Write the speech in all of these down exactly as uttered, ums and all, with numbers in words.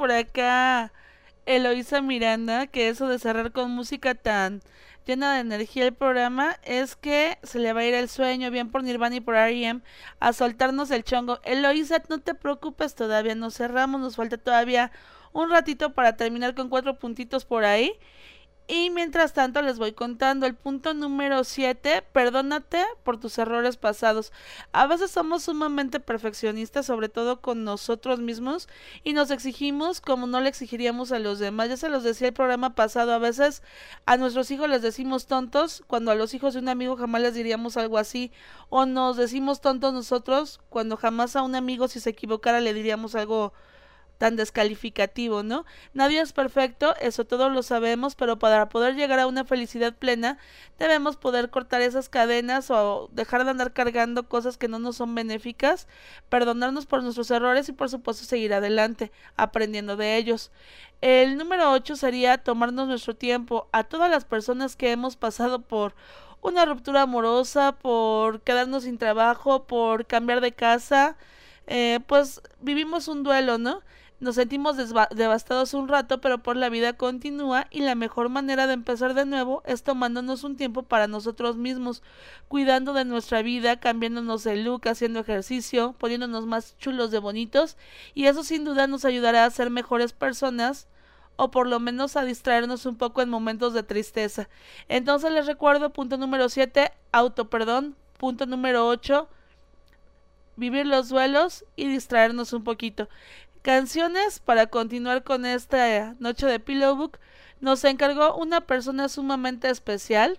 por acá Eloisa Miranda que eso de cerrar con música tan llena de energía el programa es que se le va a ir el sueño, bien por Nirvana y por R E M, a soltarnos el chongo. Eloisa, no te preocupes, todavía no cerramos, nos falta todavía un ratito para terminar con cuatro puntitos por ahí. Y mientras tanto les voy contando el punto número siete, perdónate por tus errores pasados. A veces somos sumamente perfeccionistas, sobre todo con nosotros mismos, y nos exigimos como no le exigiríamos a los demás. Ya se los decía el programa pasado, a veces a nuestros hijos les decimos tontos, cuando a los hijos de un amigo jamás les diríamos algo así, o nos decimos tontos nosotros, cuando jamás a un amigo si se equivocara le diríamos algo tan descalificativo, ¿no? Nadie es perfecto, eso todos lo sabemos, pero para poder llegar a una felicidad plena debemos poder cortar esas cadenas o dejar de andar cargando cosas que no nos son benéficas, perdonarnos por nuestros errores y por supuesto seguir adelante, aprendiendo de ellos. El número ocho sería tomarnos nuestro tiempo. A todas las personas que hemos pasado por una ruptura amorosa, por quedarnos sin trabajo, por cambiar de casa, eh, pues vivimos un duelo, ¿no? Nos sentimos devastados un rato, pero por la vida continúa y la mejor manera de empezar de nuevo es tomándonos un tiempo para nosotros mismos, cuidando de nuestra vida, cambiándonos el look, haciendo ejercicio, poniéndonos más chulos de bonitos, y eso sin duda nos ayudará a ser mejores personas o por lo menos a distraernos un poco en momentos de tristeza. Entonces les recuerdo, punto número siete, autoperdón, punto número ocho, vivir los duelos y distraernos un poquito. Canciones para continuar con esta noche de Pillowbook nos encargó una persona sumamente especial.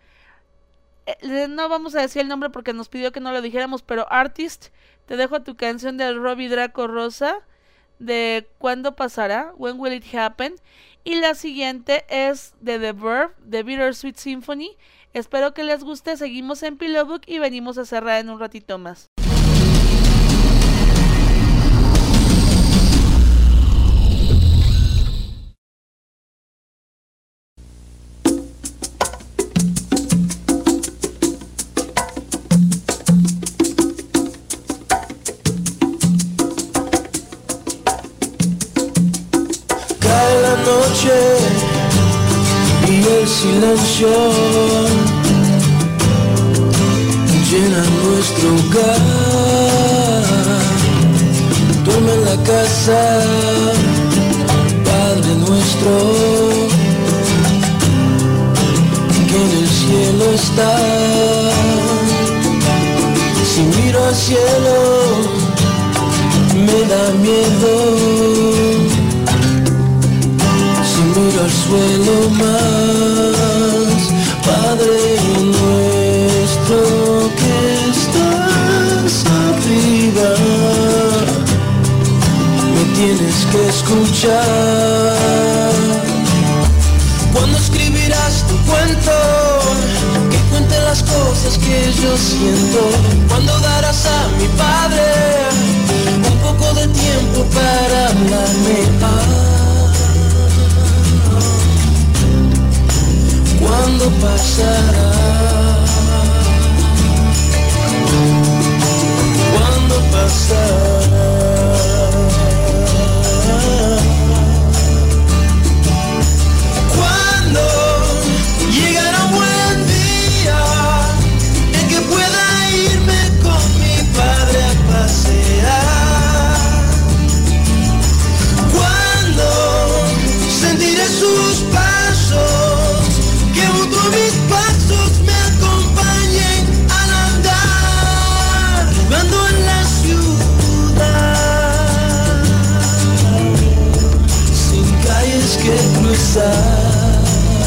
Eh, no vamos a decir el nombre porque nos pidió que no lo dijéramos, pero Artist, te dejo tu canción de Robbie Draco Rosa de ¿Cuándo pasará? When Will It Happen? Y la siguiente es de The Verve, de Bittersweet Symphony. Espero que les guste, seguimos en Pillowbook y venimos a cerrar en un ratito más. Y el silencio llena nuestro hogar. Duerme en la casa, Padre nuestro, que en el cielo está. Si miro al cielo, me da miedo. Miro al suelo más, Padre nuestro que estás arriba, me tienes que escuchar. ¿Cuándo escribirás tu cuento? Que cuente las cosas que yo siento. ¿Cuándo darás a mi Padre un poco de tiempo para hablarme? ¿Cuándo pasará? ¿Cuándo pasará? ¿Cuándo llegará un buen día en que pueda irme con mi Padre a pasear? ¿Cuándo sentiré sus pasos? Mis pasos me acompañen al andar, jugando en la ciudad, sin calles que cruzar.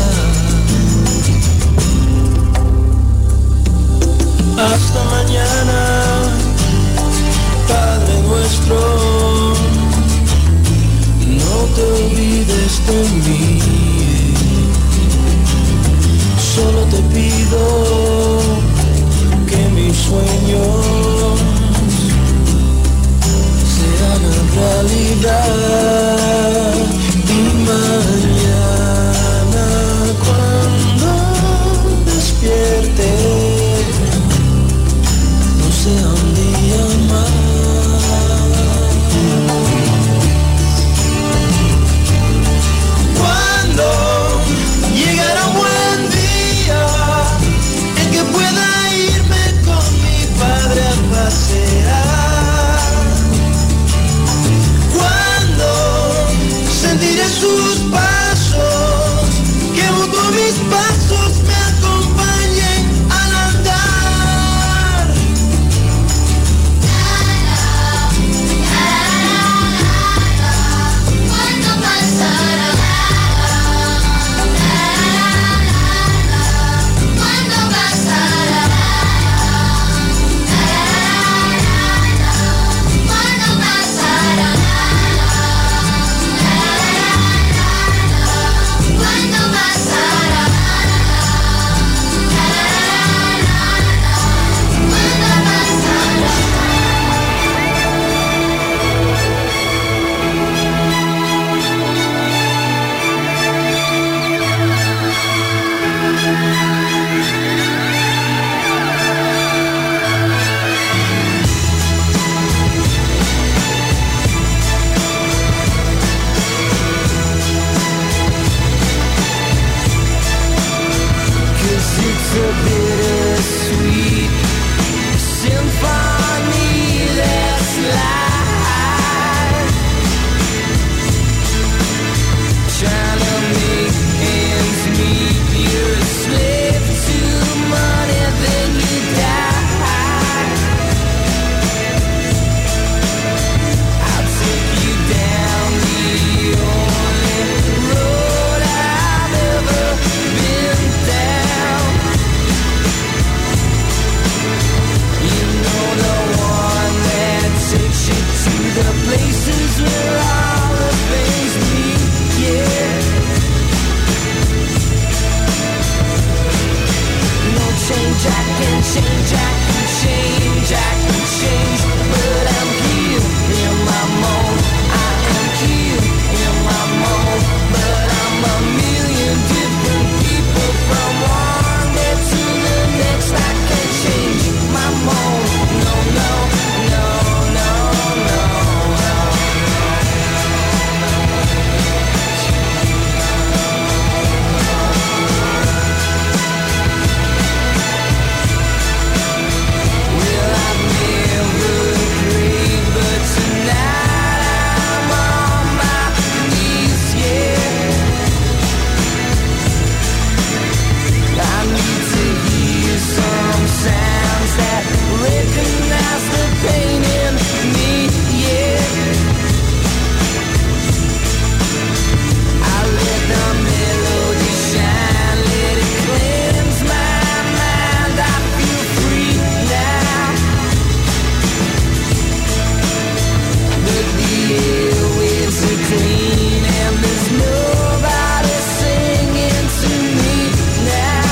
Hasta mañana, Padre nuestro, no te olvides de mí. Solo te pido que mis sueños se hagan realidad y mañana cuando despierte no sea un día más. change, I can change, I can change, but I'm here in my mode. I am here in my mode, but I'm a million different people from one day to the next. I can't change my mode. No, no, no, no, no, no. Well, I've never prayed, but tonight I'm on my knees, yeah. I need to hear some sounds that recognize the pain in me, yeah. I let the melody shine, let it cleanse my mind. I feel free now, but the airwaves are clean and there's nobody singing to me now.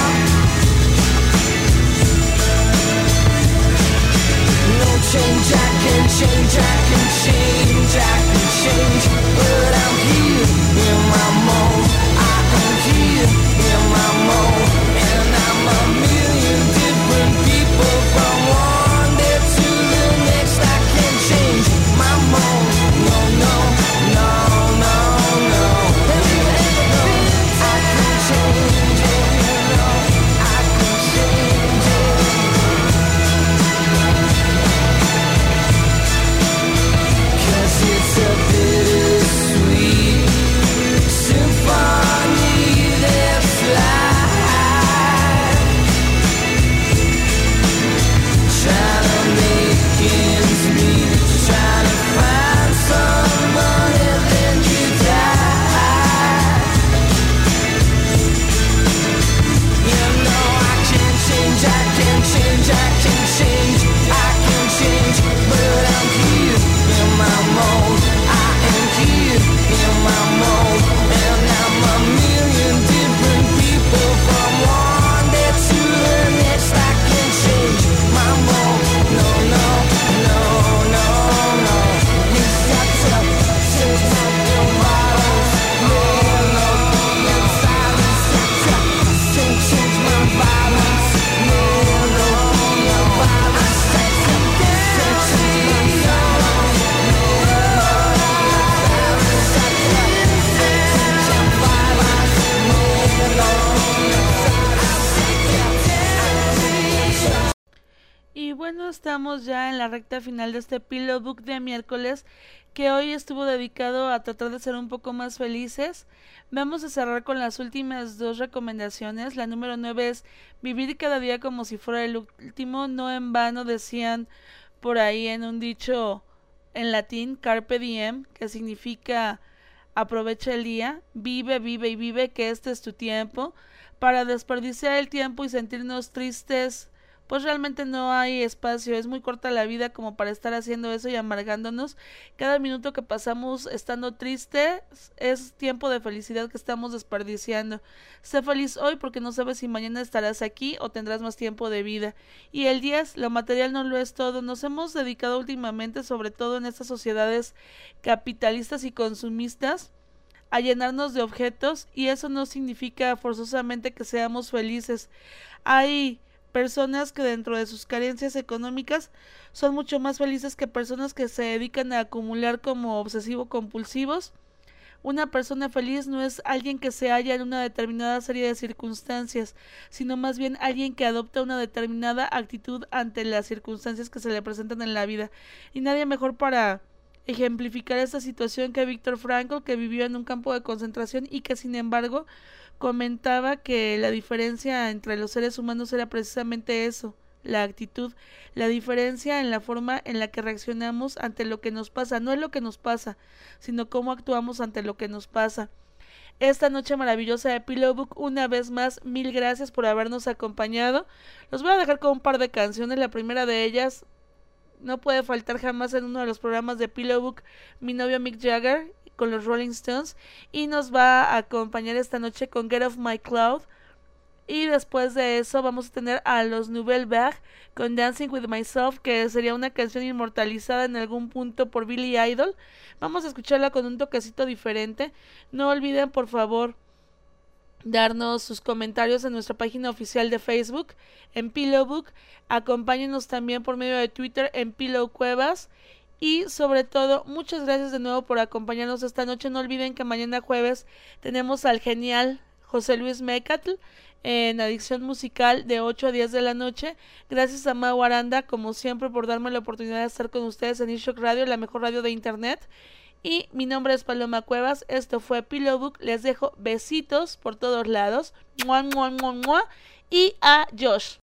No change, I can change, I can change, I can change, but I'm here in my mode. I am here in my mode, and I'm a million different people from one day to the next. I can't change my mode. No, no, no, no, no. No, I can change it. No, I can change it. 'Cause it's a bittersweet symphony that flies, trying to make ends meet, trying to find someone and then you die. You know I can change, I can change, I can change, I can change, but I'm here in my mode. I am here in my mode, and I'm a million different people from one day to the next. I can change my mode. No, no, no, no, no. You got to change your bottles. No, no, the inside is set up. Can't change my balance. No, no, no, I set up. Can't change my balance. Y bueno, estamos ya en la recta final de este Pillow Book de miércoles, que hoy estuvo dedicado a tratar de ser un poco más felices. Vamos a cerrar con las últimas dos recomendaciones. La número nueve es vivir cada día como si fuera el último. No en vano decían por ahí en un dicho en latín, carpe diem, que significa aprovecha el día, vive, vive y vive, que este es tu tiempo. Para desperdiciar el tiempo y sentirnos tristes, pues realmente no hay espacio. Es muy corta la vida como para estar haciendo eso y amargándonos. Cada minuto que pasamos estando tristes es tiempo de felicidad que estamos desperdiciando. Sé feliz hoy porque no sabes si mañana estarás aquí o tendrás más tiempo de vida. Y el diez, lo material no lo es todo. Nos hemos dedicado últimamente, sobre todo en estas sociedades capitalistas y consumistas, a llenarnos de objetos, y eso no significa forzosamente que seamos felices. Hay personas que dentro de sus carencias económicas son mucho más felices que personas que se dedican a acumular como obsesivo-compulsivos. Una persona feliz no es alguien que se halla en una determinada serie de circunstancias, sino más bien alguien que adopta una determinada actitud ante las circunstancias que se le presentan en la vida. Y nadie mejor para ejemplificar esta situación que Viktor Frankl, que vivió en un campo de concentración y que sin embargo comentaba que la diferencia entre los seres humanos era precisamente eso, la actitud, la diferencia en la forma en la que reaccionamos ante lo que nos pasa. No es lo que nos pasa, sino cómo actuamos ante lo que nos pasa. Esta noche maravillosa de Pillow Book, una vez más, mil gracias por habernos acompañado. Los voy a dejar con un par de canciones. La primera de ellas no puede faltar jamás en uno de los programas de Pillow Book, mi novio Mick Jagger con los Rolling Stones, y nos va a acompañar esta noche con Get Off My Cloud, Y después de eso vamos a tener a los Nouvelle Vague con Dancing With Myself, que sería una canción inmortalizada en algún punto por Billy Idol. Vamos a escucharla con un toquecito diferente. No olviden, por favor, darnos sus comentarios en nuestra página oficial de Facebook, en Pillow Book. Acompáñenos también por medio de Twitter en Pillow Cuevas. Y sobre todo, muchas gracias de nuevo por acompañarnos esta noche. No olviden que mañana jueves tenemos al genial José Luis Mecatl en Adicción Musical de ocho a diez de la noche. Gracias a Mau Aranda, como siempre, por darme la oportunidad de estar con ustedes en Ishock Radio, la mejor radio de internet. Y mi nombre es Paloma Cuevas, esto fue Pillow Book. Les dejo besitos por todos lados. Mua, mua, mua, mua. Y a Josh.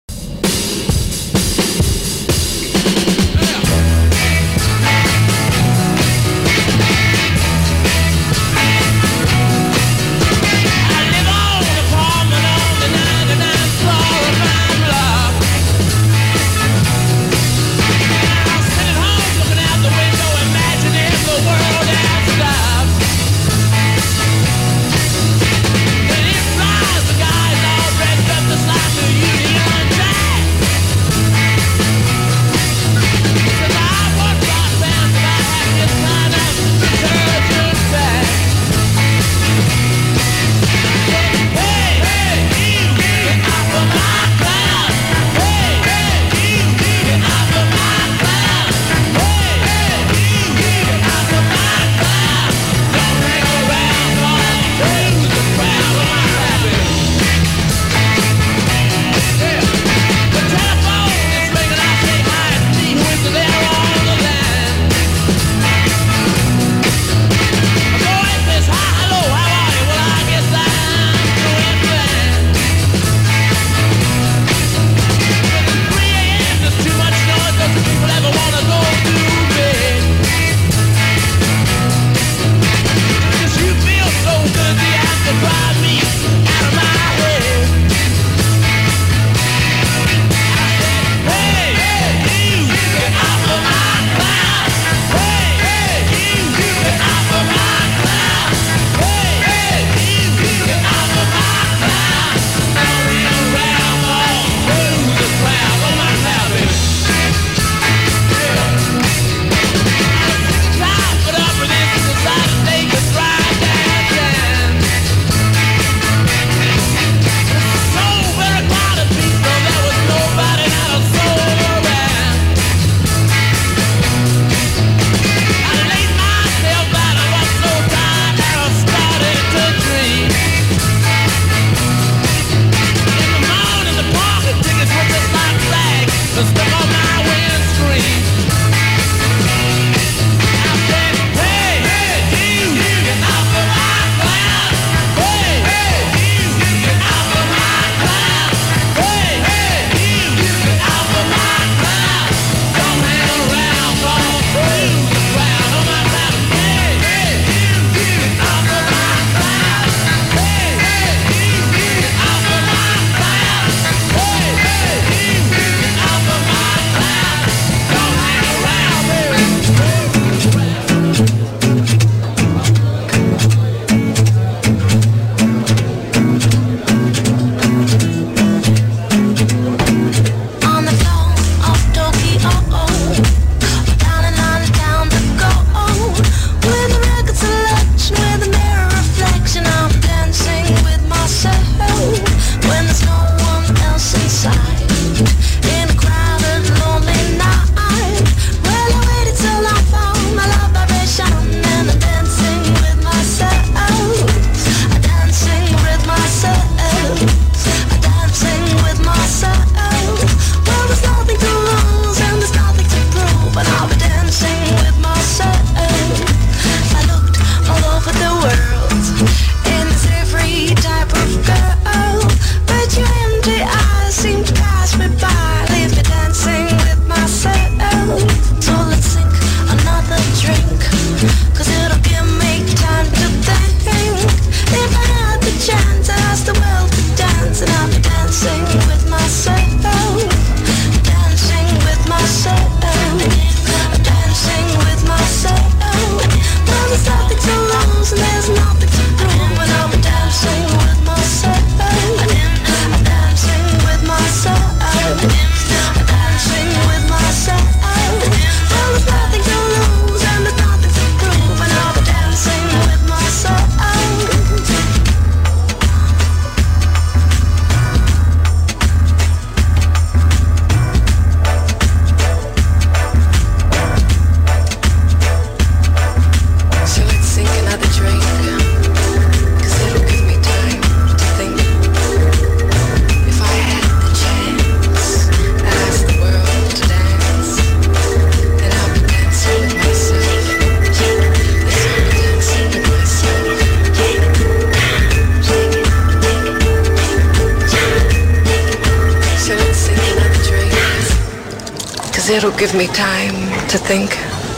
it'll give me time to think.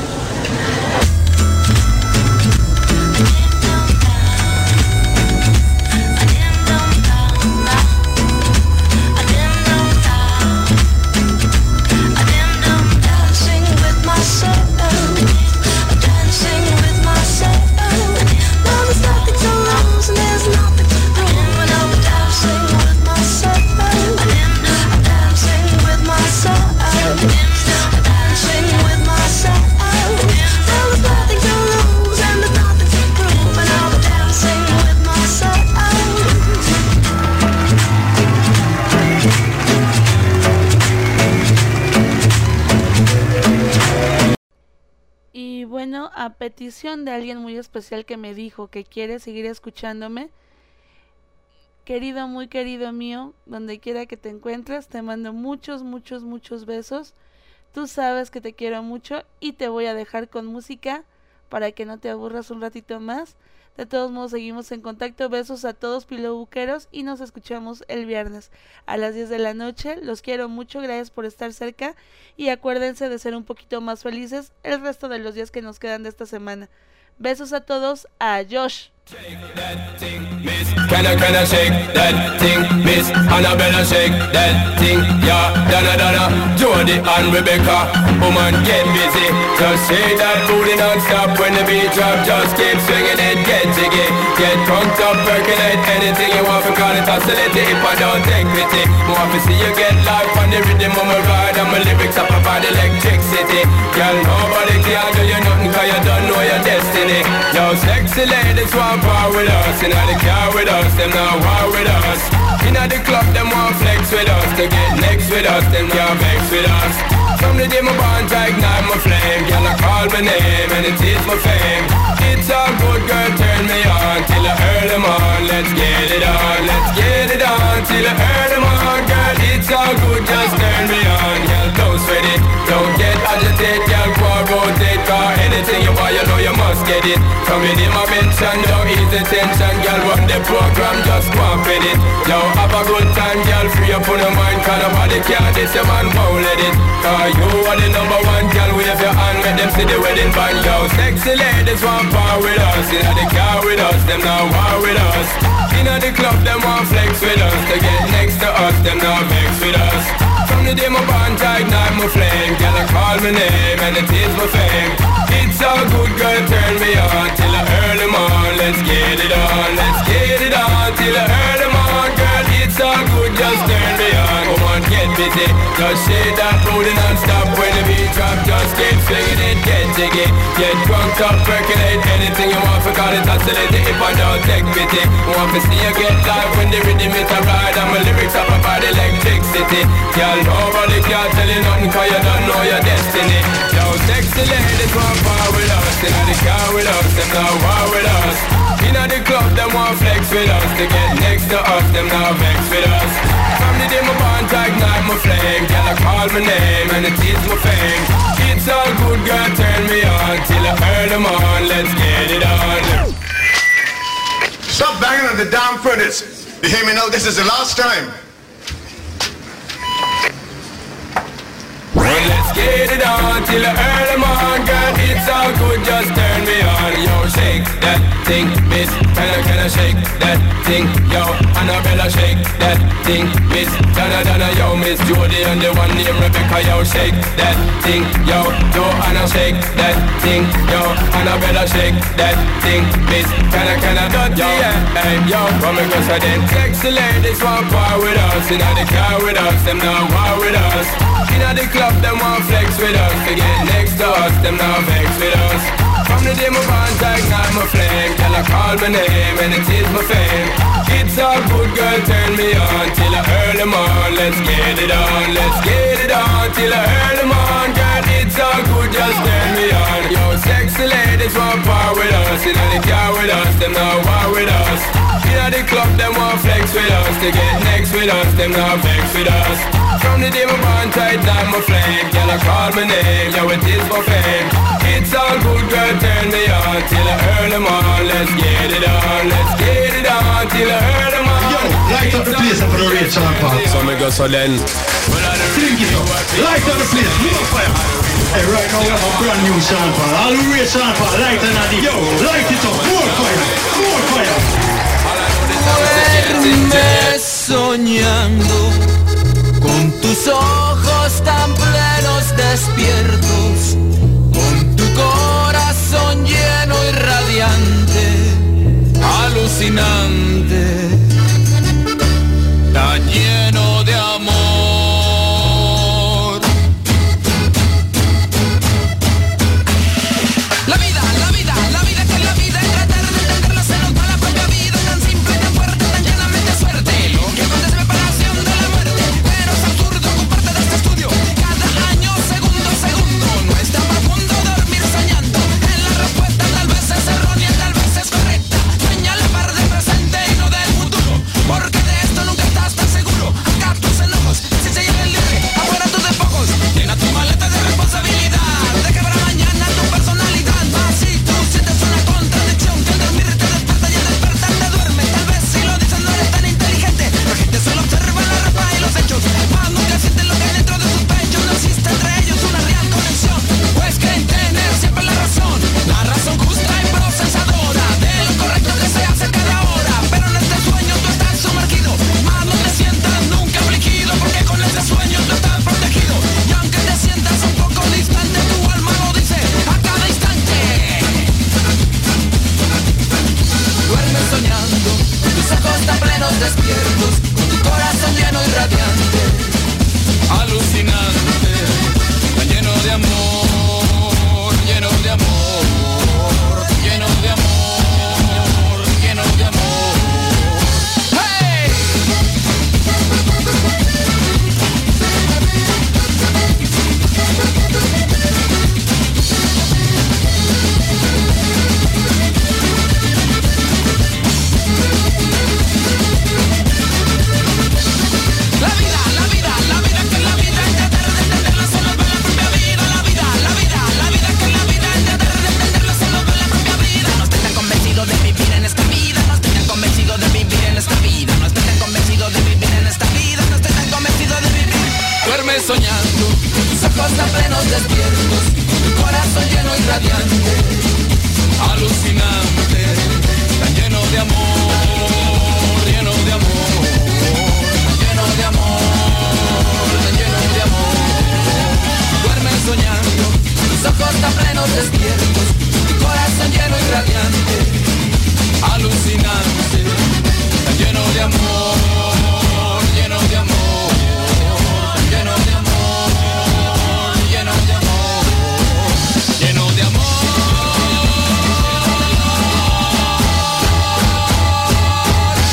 Bueno, a petición de alguien muy especial que me dijo que quiere seguir escuchándome, querido, muy querido mío, donde quiera que te encuentres, te mando muchos, muchos, muchos besos. Tú sabes que te quiero mucho y te voy a dejar con música para que no te aburras un ratito más. De todos modos, seguimos en contacto. Besos a todos pilobuqueros y nos escuchamos el viernes a las diez de la noche. Los quiero mucho, gracias por estar cerca y acuérdense de ser un poquito más felices el resto de los días que nos quedan de esta semana. Besos a todos, a Josh. Shake that thing, miss. Can I, can I shake that thing, miss? Annabella, shake that thing, yeah. Donna, Donna, Jody and Rebecca. Woman, get busy. Just shake that booty non-stop when the beat drop. Just keep swinging it, get jiggy. Get drunk up, percolate anything you want. Call it oscillate if I don't take pity. More to see you get life on the rhythm of my ride. And my lyrics up about electricity. Girl, nobody can do you nothing cause you don't know your destiny. Yo, sexy ladies want part with us, inna the car with us, them not war with us. Inna the club, them want flex with us, to get next with us, them can't vex with us. From the day my bond, I ignite my flame, girl I call my name and it is my fame. It's all good, girl, turn me on till I earn them on. Let's get it on, let's get it on till I earn them on, girl. It's all good, just turn me on, girl. Don't sweat it, don't get agitated, girl. Go and rotate, cause anything you want, you know you must get it. Come in my mention, don't ease the tension, girl. Run the program, just go and fit it. Yo, have a good time, girl. Free up on your mind, cause nobody can this, your man won't let it. Cause you are the number one, girl. Wave your hand, make them see the wedding band. Yo, sexy ladies want part with us, inna the car with us, them not war with us. Inna the club, them want flex with us, to get next to us, them not vex with us. From the day my bond, I ignite my flame, girl I call my name and it is my fame. It's all good, girl, turn me on till I earn them on. Let's get it on, let's get it on till I earn them on, girl. It's all good, just turn me on. Come on, get busy, just shake that booty non-stop when the beat drop. Just keep swinging it, get jiggy. Get drunk up, percolate anything you want, forgot it, oscillate if I don't take pity. Want to see you get live when the rhythm it a ride, and my lyrics up about electricity. Girl, nobody can tell you nothing cause you don't know your destiny. Yo, sexy ladies want part with us, inna the car with us, them not war with us. Inna the club, them want flex with us, to get next to us, them not vex with us. From the day my bond, I ignite my flame, girl I call my name and it is my fame. It's all good, girl, turn me on till I earn them on. Let's get it on. Stop banging on the damn furnace. You hear me now? This is the last time. Well, let's get it on till I earn them on, girl. It's all good, just turn me on. Yo, shake that thing, miss. Can I, can I shake that thing? Yo, Annabella, shake that thing, miss. Donna, Donna, yo, Miss Jody and the one named Rebecca. Yo, shake that thing, yo. Joanna, shake that thing, yo. Annabella, shake that thing, miss. Can I, can I, yo, hey, yo. Come and go, so then sexy ladies want part with us, inna the car with us, them not war with us. Inna the club, them want flex with us, to get next to us, them not vex with us. From the day my bond, I ignite my flame, girl I call my name and it is my fame. It's all good, girl, turn me on till I earn them on. Let's get it on, let's get it on till I earn them on, girl. It's all good, just turn me on. Yo, sexy ladies want part with us, inna the car with us, them not war with us. Inna the club, them want flex with us, to get next with us, them not vex with us. From the day my bond, I ignite my flame, girl I call my name, yo, it is my fame. It's all good, girl, turn me on till I earn them on. Let's get it on, let's get it on till I earn them on. Yo, like light up the place for the real Sean Paul. So me go so then. Drink it up. Light up the place. More fire. Hey, right now we have a brand new Sean Paul. All the real Sean Paul. Light and a deep. Yo, light it up. More fire. More fire. Duerme soñando con tus ojos tan plenos despiertos, con tu corazón lleno y radiante, alucinante, tan lleno de amor. La vida, la vida, la vida que es la vida, y tratar de entenderla se nos va la propia vida, tan simple, tan fuerte, tan llenamente suerte. Lo que acontece me paración de la muerte, pero es absurdo ocuparte de este estudio. Cada año, segundo a segundo, no es tan profundo dormir soñando. En la respuesta tal vez es errónea, tal vez es correcta. Sueña la par del presente y no del futuro, porque de esto nunca estás tan seguro. Acá tus enojos, si se llena el libre, afuera tus despojos. Llena tu maleta de responsabilidad, de que habrá mañana tu personalidad. Más si tú sientes una contradicción, que al dormir te despierta y al despertar te duerme. Tal vez si lo dicen no eres tan inteligente, la gente solo observa la ropa y los hechos, más nunca sienten lo que hay dentro de sus pechos. No existe entre ellos una real conexión, pues creen tener siempre la razón, la razón justa y procesadora de lo correcto que se hace cada hora. Pero en este sueño tú estás sumergido, más no te sientas nunca afligido, porque con este sueño tú estás protegido. Y aunque te sientas un poco distante, tu alma lo dice a cada instante. Duermes soñando, tus ojos tan plenos despiertos, con tu corazón lleno y radiante, alucinante, tan lleno de amor, lleno de amor, lleno de amor, lleno de amor. ¡Hey! La vida, la vida, la vida que es la vida, y tratar de entenderla se nos va la propia vida. La vida, la vida, la vida que es la vida, y tratar de entenderla se nos va la propia vida. No estoy tan convencido de vivir en esta vida, no estoy tan convencido de vivir en esta vida, no estoy tan convencido de vivir en esta vida, no estoy tan convencido de vivir. Duerme soñando, tus ojos tan plenos despiertos, tu corazón lleno y radiante, alucinante, tan lleno de amor, lleno de amor, lleno de amor, lleno de amor. Duerme soñando, tus ojos tan plenos despiertos, tu corazón lleno y radiante, alucinante.